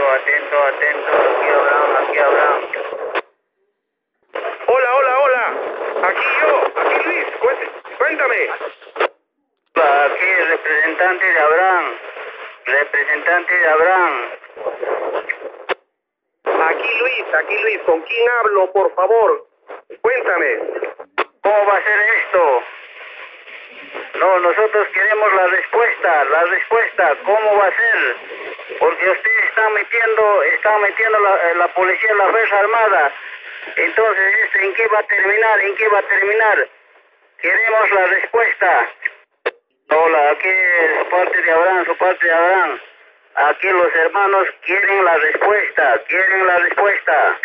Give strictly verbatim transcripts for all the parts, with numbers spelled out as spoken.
atento, atento, atento. Aquí Abraham, aquí Abraham. Hola, hola, hola. Aquí yo, aquí Luis. Cuéntame. Aquí el representante de Abraham. Representante de Abraham. Aquí Luis, aquí Luis. ¿Con quién hablo, por favor? Cuéntame. ¿Cómo va a ser esto? No, nosotros queremos la respuesta, la respuesta. ¿Cómo va a ser? Porque ustedes están metiendo, están metiendo la, la policía, la Fuerza Armada. Entonces, ¿esto en qué va a terminar? ¿En qué va a terminar? Queremos la respuesta. Hola, aquí es su parte de Abraham, su parte de Abraham. Aquí los hermanos quieren la respuesta, quieren la respuesta.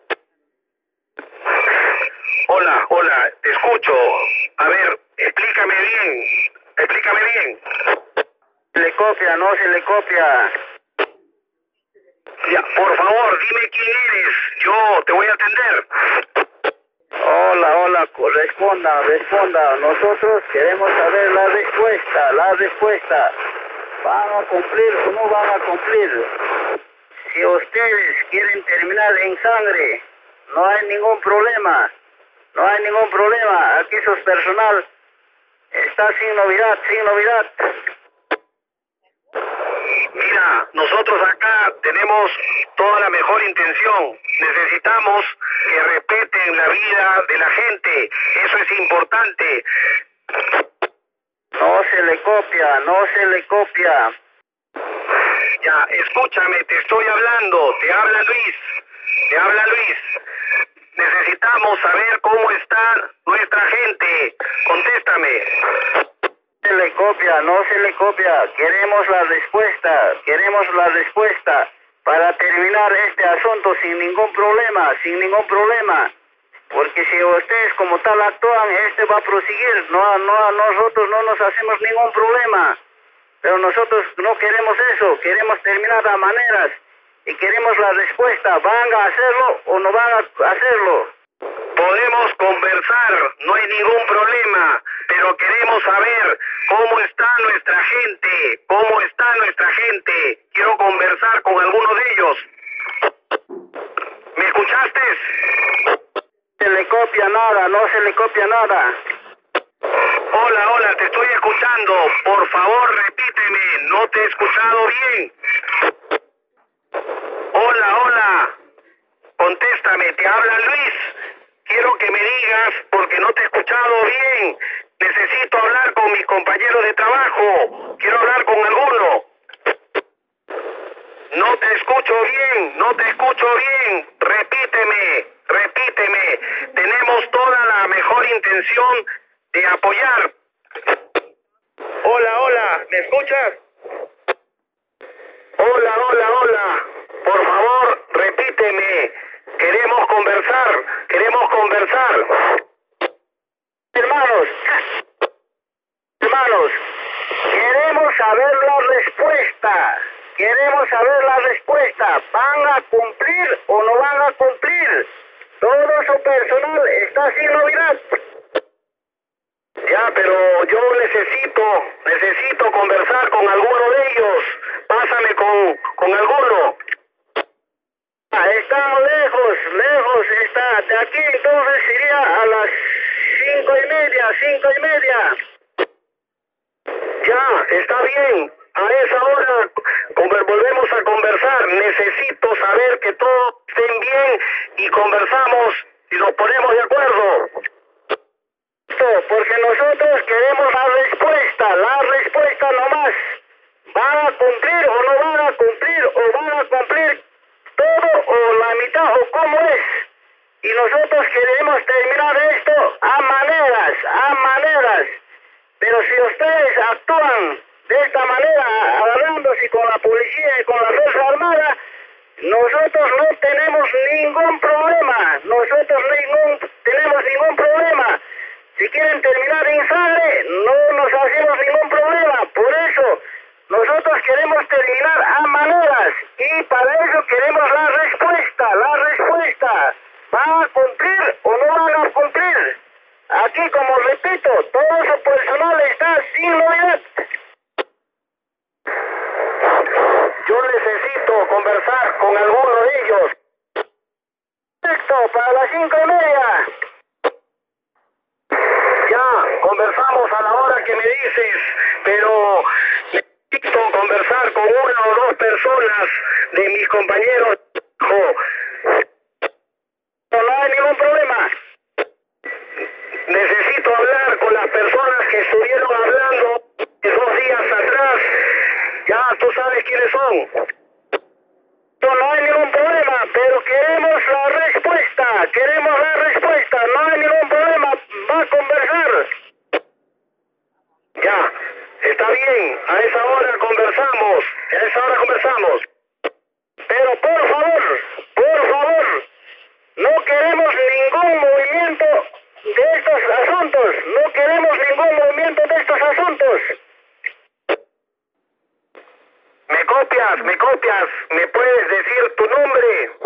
Hola, hola, te escucho. A ver, explícame bien, explícame bien. Se le copia, no se le copia. Ya, por favor, dime quién eres. Yo te voy a atender. Hola, hola, responda, responda. Nosotros queremos saber la respuesta, la respuesta. ¿Van a cumplir o no van a cumplir? Si ustedes quieren terminar en sangre, no hay ningún problema. No hay ningún problema. Aquí su personal está sin novedad, sin novedad. Mira, nosotros acá tenemos toda la mejor intención. Necesitamos que respeten la vida de la gente. Eso es importante. No se le copia, no se le copia. Ya, escúchame, te estoy hablando. Te habla Luis. Te habla Luis. Necesitamos saber cómo está nuestra gente. Contéstame. No se le copia, no se le copia. Queremos la respuesta, queremos la respuesta para terminar este asunto sin ningún problema, sin ningún problema. Porque si ustedes como tal actúan, este va a proseguir. No, no, nosotros no nos hacemos ningún problema. Pero nosotros no queremos eso, queremos terminar a maneras. Y queremos la respuesta, ¿van a hacerlo o no van a hacerlo? Podemos conversar, no hay ningún problema, pero queremos saber cómo está nuestra gente, cómo está nuestra gente. Quiero conversar con alguno de ellos. ¿Me escuchaste? No se le copia nada, no se le copia nada. Hola, hola, te estoy escuchando. Por favor, repíteme, no te he escuchado bien. Hola, hola. Contéstame, te habla Luis. Quiero que me digas, porque no te he escuchado bien. Necesito hablar con mis compañeros de trabajo. Quiero hablar con alguno. No te escucho bien, no te escucho bien. Repíteme, repíteme. Tenemos toda la mejor intención de apoyar. Hola, hola, ¿me escuchas? Hola, hola, hola. Por favor, repíteme. Queremos conversar, queremos conversar. Hermanos, hermanos, queremos saber la respuesta. Queremos saber la respuesta. ¿Van a cumplir o no van a cumplir? Todo su personal está sin novedad. Ya, pero yo necesito, necesito conversar con alguno de ellos. Pásame con, con alguno. Está lejos, lejos está. De aquí entonces iría a las cinco y media, cinco y media. Ya, está bien. A esa hora volvemos a conversar. Necesito saber que todos estén bien y conversamos y nos ponemos de acuerdo. Porque nosotros queremos la respuesta, la respuesta nomás. ¿Van a cumplir o no van a cumplir? ¿O van a cumplir todo o la mitad o cómo es? Y nosotros queremos terminar esto a maneras, a maneras. Pero si ustedes actúan de esta manera, agarrándose con la policía y con la Fuerza Armada, nosotros no tenemos ningún problema. Nosotros ningún, tenemos ningún problema. Si quieren terminar en sangre, no nos hacemos ningún problema. Por eso, nosotros queremos terminar a maneras. Y para eso queremos la respuesta, la respuesta. ¿Van a cumplir o no van a cumplir? Aquí, como repito, todo su personal está sin novedad. Yo necesito conversar con con alguno de ellos. Perfecto, para las cinco y media. Ya, conversamos a la hora que me dices, pero necesito conversar con una o dos personas de mis compañeros. No hay ningún problema. Necesito hablar con las personas que estuvieron hablando dos días atrás. Ya tú sabes quiénes son. No hay ningún problema, pero queremos la respuesta. Queremos la respuesta. No hay ningún problema. Va a conversar. Ya, está bien. A esa hora conversamos. A esa hora conversamos. Pero por favor, por favor, no queremos ningún movimiento de estos asuntos. No queremos ningún movimiento de estos asuntos. ¿Me copias? ¿Me copias? ¿Me puedes decir tu nombre?